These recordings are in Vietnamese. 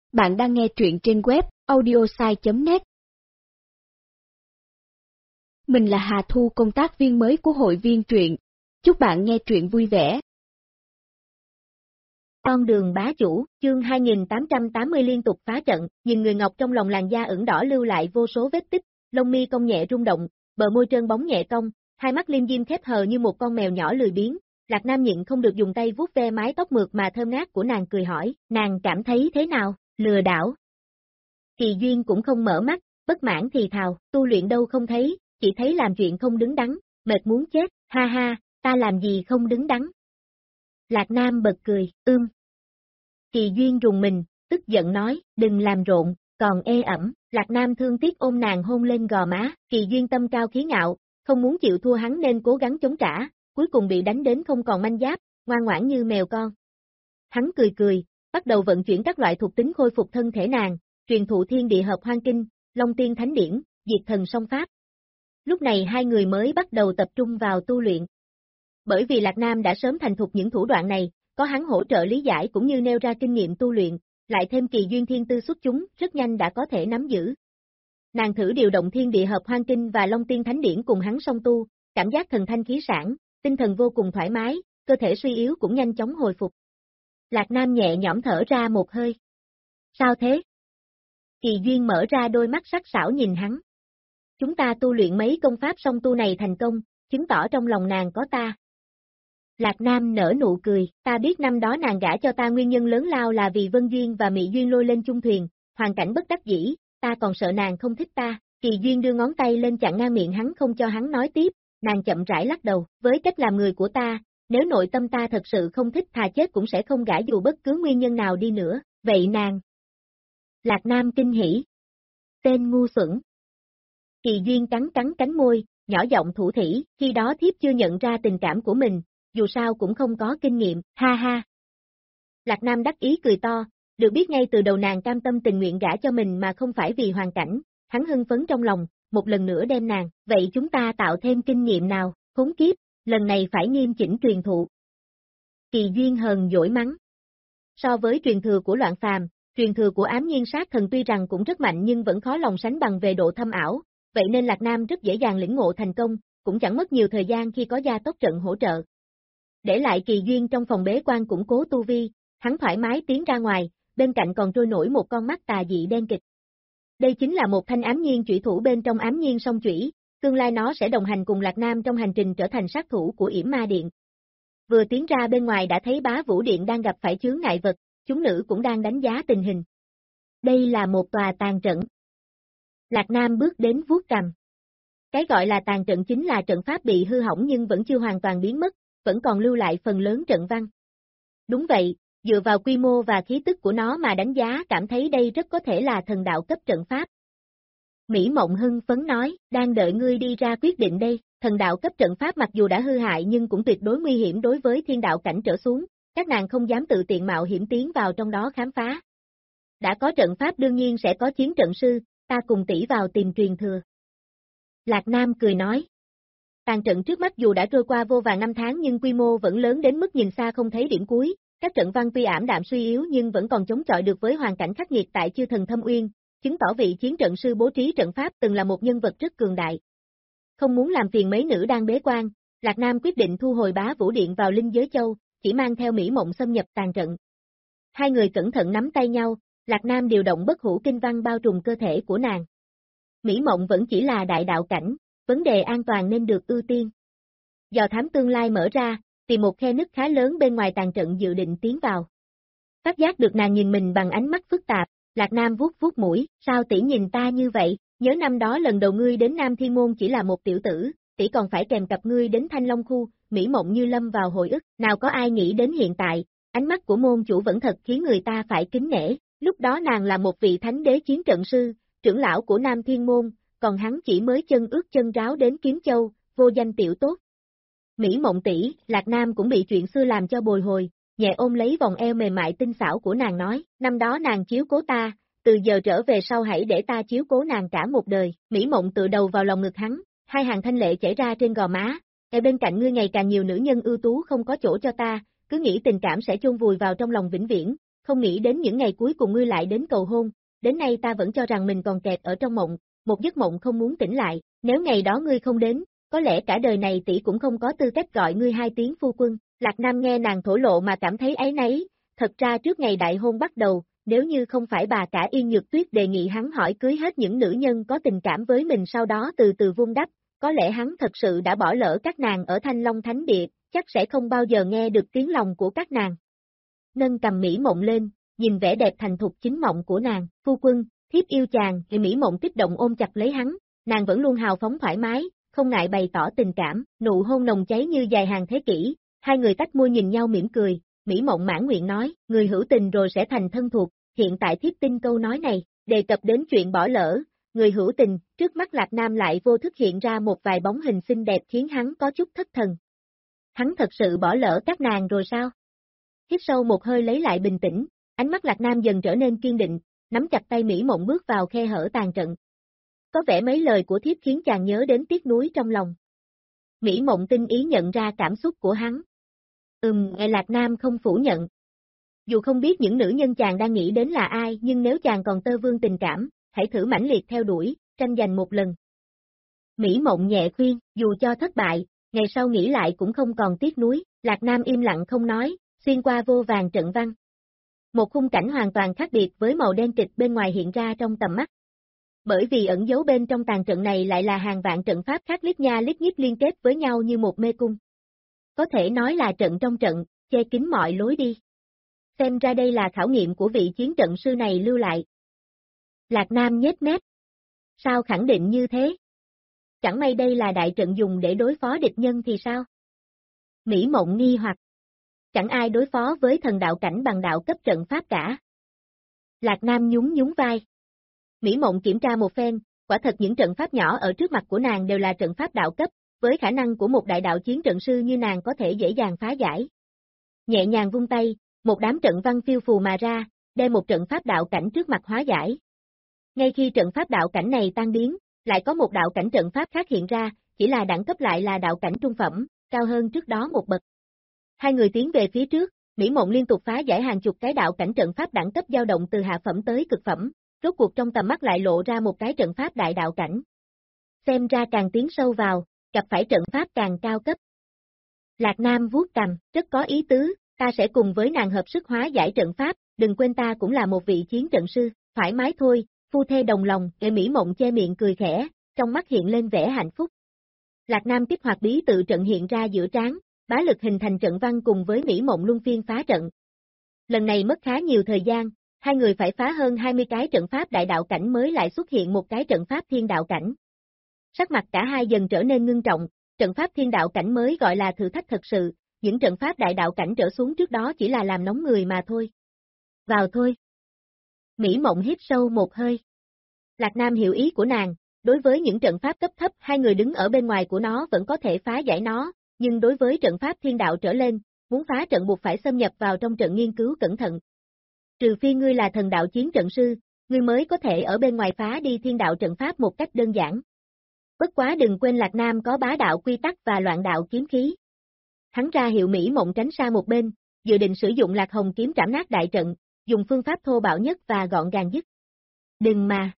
Bạn đang nghe truyện trên web audiosai.net. Mình là Hà Thu, công tác viên mới của hội viên truyện. Chúc bạn nghe truyện vui vẻ. Con đường bá chủ, chương 2880 liên tục phá trận, nhìn người ngọc trong lòng làn da ửng đỏ lưu lại vô số vết tích, lông mi cong nhẹ rung động, bờ môi trơn bóng nhẹ cong, hai mắt liêm diêm khép hờ như một con mèo nhỏ lười biếng. Lạc Nam nhịn không được dùng tay vuốt ve mái tóc mượt mà thơm ngát của nàng, cười hỏi, nàng cảm thấy thế nào? Lừa đảo. Kỳ Duyên cũng không mở mắt, bất mãn thì thào, tu luyện đâu không thấy, chỉ thấy làm chuyện không đứng đắn, mệt muốn chết, ha ha, ta làm gì không đứng đắn. Lạc Nam bật cười, Kỳ Duyên rùng mình, tức giận nói, đừng làm rộn, còn ê ẩm. Lạc Nam thương tiếc ôm nàng hôn lên gò má, Kỳ Duyên tâm cao khí ngạo, không muốn chịu thua hắn nên cố gắng chống trả, cuối cùng bị đánh đến không còn manh giáp, ngoan ngoãn như mèo con. Hắn cười cười, bắt đầu vận chuyển các loại thuộc tính khôi phục thân thể nàng, truyền thụ thiên địa hợp hoang kinh, Long Tiên Thánh Điển, diệt thần song pháp. Lúc này hai người mới bắt đầu tập trung vào tu luyện. Bởi vì Lạc Nam đã sớm thành thục những thủ đoạn này, có hắn hỗ trợ lý giải cũng như nêu ra kinh nghiệm tu luyện, lại thêm Kỳ Duyên thiên tư xuất chúng, rất nhanh đã có thể nắm giữ. Nàng thử điều động thiên địa hợp hoang kinh và Long Tiên Thánh Điển cùng hắn song tu, cảm giác thần thanh khí sản, tinh thần vô cùng thoải mái, cơ thể suy yếu cũng nhanh chóng hồi phục. Lạc Nam nhẹ nhõm thở ra một hơi. Sao thế? Kỳ Duyên mở ra đôi mắt sắc sảo nhìn hắn. Chúng ta tu luyện mấy công pháp song tu này thành công, chứng tỏ trong lòng nàng có ta. Lạc Nam nở nụ cười, ta biết năm đó nàng gả cho ta nguyên nhân lớn lao là vì Vân Duyên và Mị Duyên lôi lên chung thuyền, hoàn cảnh bất đắc dĩ, ta còn sợ nàng không thích ta. Kỳ Duyên đưa ngón tay lên chặn ngang miệng hắn không cho hắn nói tiếp, nàng chậm rãi lắc đầu, với cách làm người của ta, nếu nội tâm ta thật sự không thích thà chết cũng sẽ không gả dù bất cứ nguyên nhân nào đi nữa, vậy nàng. Lạc Nam kinh hỉ. Tên ngu xuẩn. Kỳ Duyên cắn cắn cánh môi, nhỏ giọng thủ thỉ, khi đó thiếp chưa nhận ra tình cảm của mình, dù sao cũng không có kinh nghiệm, ha ha. Lạc Nam đắc ý cười to, được biết ngay từ đầu nàng cam tâm tình nguyện gả cho mình mà không phải vì hoàn cảnh, hắn hưng phấn trong lòng, một lần nữa đem nàng, vậy chúng ta tạo thêm kinh nghiệm nào, khốn kiếp, lần này phải nghiêm chỉnh truyền thụ. Kỳ Duyên hờn dỗi mắng. So với truyền thừa của Loạn Phàm, truyền thừa của Ám Nhiên Sát Thần tuy rằng cũng rất mạnh nhưng vẫn khó lòng sánh bằng về độ thâm ảo, vậy nên Lạc Nam rất dễ dàng lĩnh ngộ thành công, cũng chẳng mất nhiều thời gian khi có gia tốc trận hỗ trợ. Để lại Kỳ Duyên trong phòng bế quan củng cố tu vi, hắn thoải mái tiến ra ngoài, bên cạnh còn trôi nổi một con mắt tà dị đen kịch. Đây chính là một thanh ám nhiên chủy thủ bên trong ám nhiên song chủy, tương lai nó sẽ đồng hành cùng Lạc Nam trong hành trình trở thành sát thủ của Yểm Ma Điện. Vừa tiến ra bên ngoài đã thấy Bá Vũ Điện đang gặp phải chướng ngại vật, chúng nữ cũng đang đánh giá tình hình. Đây là một tòa tàn trận. Lạc Nam bước đến vuốt cằm. Cái gọi là tàn trận chính là trận pháp bị hư hỏng nhưng vẫn chưa hoàn toàn biến mất, vẫn còn lưu lại phần lớn trận văn. Đúng vậy, dựa vào quy mô và khí tức của nó mà đánh giá cảm thấy đây rất có thể là thần đạo cấp trận pháp. Mỹ Mộng hưng phấn nói, đang đợi ngươi đi ra quyết định đây, thần đạo cấp trận pháp mặc dù đã hư hại nhưng cũng tuyệt đối nguy hiểm đối với thiên đạo cảnh trở xuống, các nàng không dám tự tiện mạo hiểm tiến vào trong đó khám phá. Đã có trận pháp đương nhiên sẽ có chiến trận sư, ta cùng tỷ vào tìm truyền thừa. Lạc Nam cười nói. Tàn trận trước mắt dù đã trôi qua vô vàn năm tháng nhưng quy mô vẫn lớn đến mức nhìn xa không thấy điểm cuối, các trận văn tuy ảm đạm suy yếu nhưng vẫn còn chống chọi được với hoàn cảnh khắc nghiệt tại Chư Thần Thâm Uyên, chứng tỏ vị chiến trận sư bố trí trận pháp từng là một nhân vật rất cường đại. Không muốn làm phiền mấy nữ đang bế quan, Lạc Nam quyết định thu hồi Bá Vũ Điện vào Linh Giới Châu, chỉ mang theo Mỹ Mộng xâm nhập tàn trận. Hai người cẩn thận nắm tay nhau, Lạc Nam điều động bất hủ kinh văn bao trùm cơ thể của nàng. Mỹ Mộng vẫn chỉ là đại đạo cảnh, vấn đề an toàn nên được ưu tiên. Dò thám tương lai mở ra, tìm một khe nứt khá lớn bên ngoài tàn trận dự định tiến vào. Phát giác được nàng nhìn mình bằng ánh mắt phức tạp, Lạc Nam vuốt vuốt mũi, sao tỷ nhìn ta như vậy, nhớ năm đó lần đầu ngươi đến Nam Thiên Môn chỉ là một tiểu tử, tỷ còn phải kèm cặp ngươi đến Thanh Long Khu, Mỹ Mộng như lâm vào hồi ức, nào có ai nghĩ đến hiện tại, ánh mắt của môn chủ vẫn thật khiến người ta phải kính nể, lúc đó nàng là một vị thánh đế chiến trận sư, trưởng lão của Nam Thiên Môn, còn hắn chỉ mới chân ướt chân ráo đến Kiếm Châu, vô danh tiểu tốt. Mỹ Mộng tỷ, Lạc Nam cũng bị chuyện xưa làm cho bồi hồi, nhẹ ôm lấy vòng eo mềm mại tinh xảo của nàng nói, năm đó nàng chiếu cố ta, từ giờ trở về sau hãy để ta chiếu cố nàng cả một đời. Mỹ Mộng tựa đầu vào lòng ngực hắn, hai hàng thanh lệ chảy ra trên gò má, bên cạnh ngươi ngày càng nhiều nữ nhân ưu tú không có chỗ cho ta, cứ nghĩ tình cảm sẽ chôn vùi vào trong lòng vĩnh viễn, không nghĩ đến những ngày cuối cùng ngươi lại đến cầu hôn, đến nay ta vẫn cho rằng mình còn kẹt ở trong mộng, một giấc mộng không muốn tỉnh lại, nếu ngày đó ngươi không đến, có lẽ cả đời này tỷ cũng không có tư cách gọi ngươi hai tiếng phu quân. Lạc Nam nghe nàng thổ lộ mà cảm thấy áy náy, thật ra trước ngày đại hôn bắt đầu, nếu như không phải bà cả Yên Nhược Tuyết đề nghị hắn hỏi cưới hết những nữ nhân có tình cảm với mình sau đó từ từ vun đắp, có lẽ hắn thật sự đã bỏ lỡ các nàng ở Thanh Long Thánh Địa, chắc sẽ không bao giờ nghe được tiếng lòng của các nàng. Nâng cầm Mỹ Mộng lên, nhìn vẻ đẹp thành thục chính mộng của nàng, phu quân, thiếp yêu chàng, thì Mỹ Mộng kích động ôm chặt lấy hắn, nàng vẫn luôn hào phóng thoải mái, không ngại bày tỏ tình cảm, nụ hôn nồng cháy như dài hàng thế kỷ, hai người tách môi nhìn nhau mỉm cười, Mỹ Mộng mãn nguyện nói, người hữu tình rồi sẽ thành thân thuộc, hiện tại thiếp tin câu nói này, đề cập đến chuyện bỏ lỡ, người hữu tình, trước mắt Lạc Nam lại vô thức hiện ra một vài bóng hình xinh đẹp khiến hắn có chút thất thần. Hắn thật sự bỏ lỡ các nàng rồi sao? Hít sâu một hơi lấy lại bình tĩnh, ánh mắt Lạc Nam dần trở nên kiên định, nắm chặt tay Mỹ Mộng bước vào khe hở tàn trận. Có vẻ mấy lời của thiếp khiến chàng nhớ đến tiếc nuối trong lòng. Mỹ Mộng tinh ý nhận ra cảm xúc của hắn. Nghe Lạc Nam không phủ nhận. Dù không biết những nữ nhân chàng đang nghĩ đến là ai nhưng nếu chàng còn tơ vương tình cảm, hãy thử mãnh liệt theo đuổi, tranh giành một lần. Mỹ Mộng nhẹ khuyên, dù cho thất bại, ngày sau nghĩ lại cũng không còn tiếc nuối, Lạc Nam im lặng không nói, xuyên qua vô vàn trận văn. Một khung cảnh hoàn toàn khác biệt với màu đen kịch bên ngoài hiện ra trong tầm mắt. Bởi vì ẩn giấu bên trong tàn trận này lại là hàng vạn trận pháp khác lít nha lít nhít liên kết với nhau như một mê cung. Có thể nói là trận trong trận, che kín mọi lối đi. Xem ra đây là khảo nghiệm của vị chiến trận sư này lưu lại. Lạc Nam nhếch mép. Sao khẳng định như thế? Chẳng may đây là đại trận dùng để đối phó địch nhân thì sao? Mỹ Mộng nghi hoặc. Chẳng ai đối phó với thần đạo cảnh bằng đạo cấp trận pháp cả. Lạc Nam nhún nhún vai. Mỹ Mộng kiểm tra một phen, quả thật những trận pháp nhỏ ở trước mặt của nàng đều là trận pháp đạo cấp, với khả năng của một đại đạo chiến trận sư như nàng có thể dễ dàng phá giải. Nhẹ nhàng vung tay, một đám trận văn phiêu phù mà ra, đem một trận pháp đạo cảnh trước mặt hóa giải. Ngay khi trận pháp đạo cảnh này tan biến, lại có một đạo cảnh trận pháp khác hiện ra, chỉ là đẳng cấp lại là đạo cảnh trung phẩm, cao hơn trước đó một bậc. Hai người tiến về phía trước, Mỹ Mộng liên tục phá giải hàng chục cái đạo cảnh trận pháp đẳng cấp dao động từ hạ phẩm tới cực phẩm, rốt cuộc trong tầm mắt lại lộ ra một cái trận pháp đại đạo cảnh. Xem ra càng tiến sâu vào, gặp phải trận pháp càng cao cấp. Lạc Nam vuốt cằm, rất có ý tứ, ta sẽ cùng với nàng hợp sức hóa giải trận pháp, đừng quên ta cũng là một vị chiến trận sư, thoải mái thôi, phu thê đồng lòng, Mỹ Mộng che miệng cười khẽ, trong mắt hiện lên vẻ hạnh phúc. Lạc Nam kích hoạt bí tự trận hiện ra giữa trán, bá lực hình thành trận văn cùng với Mỹ Mộng luân phiên phá trận. Lần này mất khá nhiều thời gian, hai người phải phá hơn 20 cái trận pháp đại đạo cảnh mới lại xuất hiện một cái trận pháp thiên đạo cảnh. Sắc mặt cả hai dần trở nên ngưng trọng, trận pháp thiên đạo cảnh mới gọi là thử thách thật sự, những trận pháp đại đạo cảnh trở xuống trước đó chỉ là làm nóng người mà thôi. Vào thôi. Mỹ Mộng hít sâu một hơi. Lạc Nam hiểu ý của nàng, đối với những trận pháp cấp thấp hai người đứng ở bên ngoài của nó vẫn có thể phá giải nó, nhưng đối với trận pháp thiên đạo trở lên, muốn phá trận buộc phải xâm nhập vào trong trận nghiên cứu cẩn thận. Trừ phi ngươi là thần đạo chiến trận sư, ngươi mới có thể ở bên ngoài phá đi thiên đạo trận pháp một cách đơn giản. Bất quá đừng quên Lạc Nam có bá đạo quy tắc và loạn đạo kiếm khí. Hắn ra hiệu Mỹ Mộng tránh xa một bên, dự định sử dụng Lạc Hồng kiếm trảm nát đại trận, dùng phương pháp thô bạo nhất và gọn gàng nhất. Đừng mà.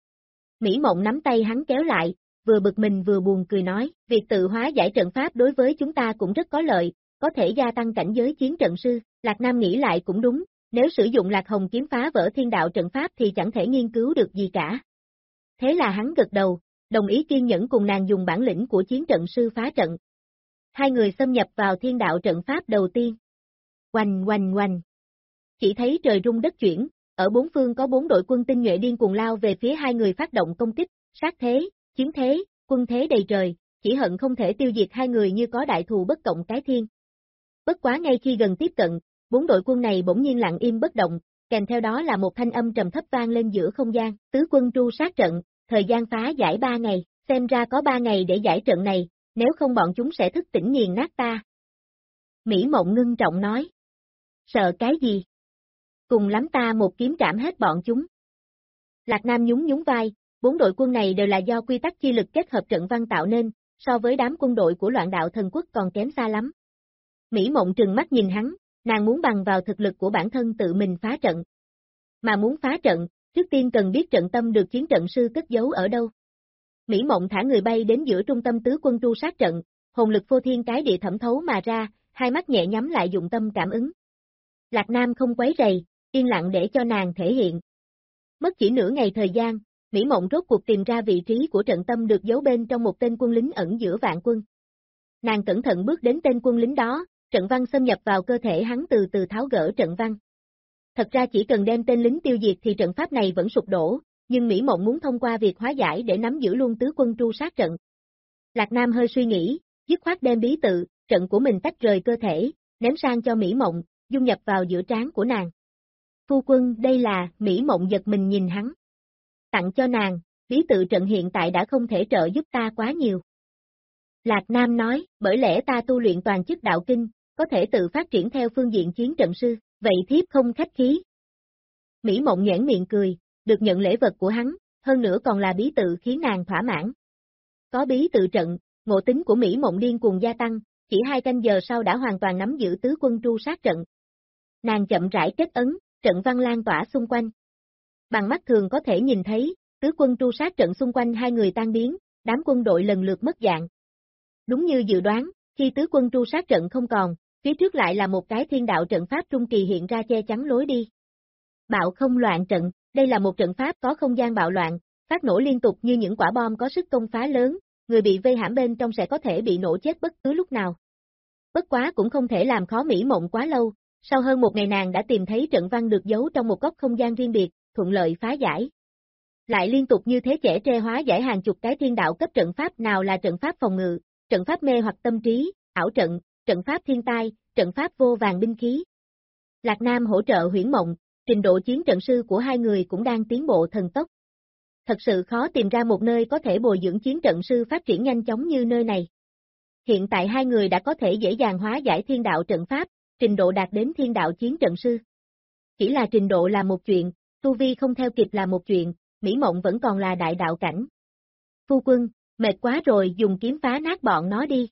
Mỹ Mộng nắm tay hắn kéo lại, vừa bực mình vừa buồn cười nói, việc tự hóa giải trận pháp đối với chúng ta cũng rất có lợi, có thể gia tăng cảnh giới chiến trận sư. Lạc Nam nghĩ lại cũng đúng, nếu sử dụng Lạc Hồng kiếm phá vỡ thiên đạo trận pháp thì chẳng thể nghiên cứu được gì cả. Thế là hắn gật đầu, đồng ý kiên nhẫn cùng nàng dùng bản lĩnh của chiến trận sư phá trận. Hai người xâm nhập vào thiên đạo trận pháp đầu tiên. Oanh oanh oanh. Chỉ thấy trời rung đất chuyển, ở bốn phương có 4 đội quân tinh nhuệ điên cuồng lao về phía hai người phát động công kích, sát thế, chiến thế, quân thế đầy trời, chỉ hận không thể tiêu diệt hai người như có đại thù bất cộng cái thiên. Bất quá ngay khi gần tiếp cận, 4 đội quân này bỗng nhiên lặng im bất động, kèm theo đó là một thanh âm trầm thấp vang lên giữa không gian, tứ quân tru sát trận, thời gian phá giải 3 ngày, xem ra có 3 ngày để giải trận này, nếu không bọn chúng sẽ thức tỉnh nghiền nát ta. Mỹ Mộng ngưng trọng nói. Sợ cái gì? Cùng lắm ta một kiếm trảm hết bọn chúng. Lạc Nam nhún nhún vai, 4 đội quân này đều là do quy tắc chi lực kết hợp trận văn tạo nên, so với đám quân đội của loạn đạo thần quốc còn kém xa lắm. Mỹ Mộng trừng mắt nhìn hắn, Nàng muốn bằng vào thực lực của bản thân tự mình phá trận. Mà muốn phá trận, trước tiên cần biết trận tâm được chiến trận sư cất giấu ở đâu. Mỹ Mộng thả người bay đến giữa trung tâm tứ quân tru sát trận, hồn lực vô thiên cái địa thẩm thấu mà ra, hai mắt nhẹ nhắm lại dụng tâm cảm ứng. Lạc Nam không quấy rầy, yên lặng để cho nàng thể hiện. Mất chỉ nửa ngày thời gian, Mỹ Mộng rốt cuộc tìm ra vị trí của trận tâm được giấu bên trong một tên quân lính ẩn giữa vạn quân. Nàng cẩn thận bước đến tên quân lính đó, trận văn xâm nhập vào cơ thể hắn từ từ tháo gỡ trận văn. Thật ra chỉ cần đem tên lính tiêu diệt thì trận pháp này vẫn sụp đổ, nhưng Mỹ Mộng muốn thông qua việc hóa giải để nắm giữ luôn tứ quân tru sát trận. Lạc Nam hơi suy nghĩ, dứt khoát đem bí tự, trận của mình tách rời cơ thể, ném sang cho Mỹ Mộng, dung nhập vào giữa trán của nàng. Phu quân, đây là, Mỹ Mộng giật mình nhìn hắn. Tặng cho nàng, bí tự trận hiện tại đã không thể trợ giúp ta quá nhiều. Lạc Nam nói, bởi lẽ ta tu luyện toàn chức đạo kinh, có thể tự phát triển theo phương diện chiến trận sư, vậy thiếp không khách khí. Mỹ Mộng nhoẻn miệng cười, được nhận lễ vật của hắn, hơn nữa còn là bí tự khiến nàng thỏa mãn. Có bí tự trận, ngộ tính của Mỹ Mộng điên cuồng gia tăng, chỉ 2 canh giờ sau đã hoàn toàn nắm giữ tứ quân tru sát trận. Nàng chậm rãi kết ấn, trận văn lan tỏa xung quanh. Bằng mắt thường có thể nhìn thấy, tứ quân tru sát trận xung quanh hai người tan biến, đám quân đội lần lượt mất dạng. Đúng như dự đoán, khi tứ quân tru sát trận không còn, phía trước lại là một cái thiên đạo trận pháp trung kỳ hiện ra che chắn lối đi. Bạo không loạn trận, đây là một trận pháp có không gian bạo loạn, phát nổ liên tục như những quả bom có sức công phá lớn, người bị vây hãm bên trong sẽ có thể bị nổ chết bất cứ lúc nào. Bất quá cũng không thể làm khó Mỹ Mộng quá lâu, sau hơn một ngày nàng đã tìm thấy trận văn được giấu trong một góc không gian riêng biệt, thuận lợi phá giải. Lại liên tục như thế chẻ tre hóa giải hàng chục cái thiên đạo cấp trận pháp, nào là trận pháp phòng ngự, trận pháp mê hoặc tâm trí, ảo trận, trận pháp thiên tai, trận pháp vô vàng binh khí. Lạc Nam hỗ trợ Huyễn Mộng, trình độ chiến trận sư của hai người cũng đang tiến bộ thần tốc. Thật sự khó tìm ra một nơi có thể bồi dưỡng chiến trận sư phát triển nhanh chóng như nơi này. Hiện tại hai người đã có thể dễ dàng hóa giải thiên đạo trận pháp, trình độ đạt đến thiên đạo chiến trận sư. Chỉ là trình độ là một chuyện, tu vi không theo kịp là một chuyện, Mỹ Mộng vẫn còn là đại đạo cảnh. Phu quân, mệt quá rồi, dùng kiếm phá nát bọn nó đi.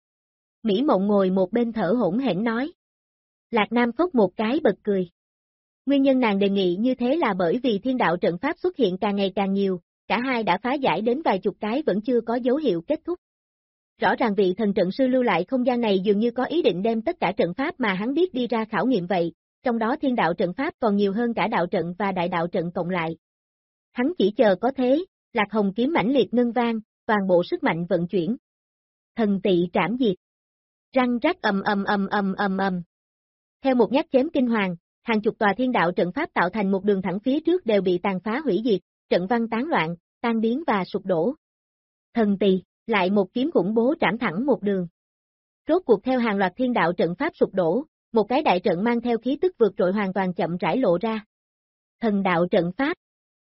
Mỹ Mộng ngồi một bên thở hổn hển nói. Lạc Nam phốc một cái bật cười. Nguyên nhân nàng đề nghị như thế là bởi vì thiên đạo trận pháp xuất hiện càng ngày càng nhiều, cả hai đã phá giải đến vài chục cái vẫn chưa có dấu hiệu kết thúc. Rõ ràng vị thần trận sư lưu lại không gian này dường như có ý định đem tất cả trận pháp mà hắn biết đi ra khảo nghiệm vậy, trong đó thiên đạo trận pháp còn nhiều hơn cả đạo trận và đại đạo trận cộng lại. Hắn chỉ chờ có thế, Lạc Hồng kiếm mãnh liệt ngân vang, toàn bộ sức mạnh vận chuyển. Thần tị trảm diệt. Răng rắc ầm ầm ầm ầm ầm ầm. Theo một nhát chém kinh hoàng, hàng chục tòa thiên đạo trận pháp tạo thành một đường thẳng phía trước đều bị tàn phá hủy diệt, trận văn tán loạn, tan biến và sụp đổ. Thần tỳ, lại một kiếm khủng bố trảm thẳng một đường. Rốt cuộc theo hàng loạt thiên đạo trận pháp sụp đổ, một cái đại trận mang theo khí tức vượt trội hoàn toàn chậm rãi lộ ra. Thần đạo trận pháp.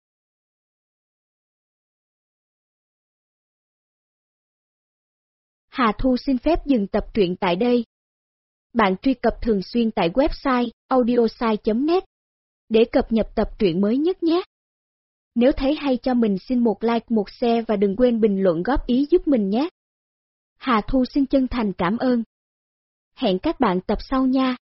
Hà Thu xin phép dừng tập truyện tại đây. Bạn truy cập thường xuyên tại website audiosai.net để cập nhật tập truyện mới nhất nhé. Nếu thấy hay cho mình xin một like, một share và đừng quên bình luận góp ý giúp mình nhé. Hà Thu xin chân thành cảm ơn. Hẹn các bạn tập sau nha.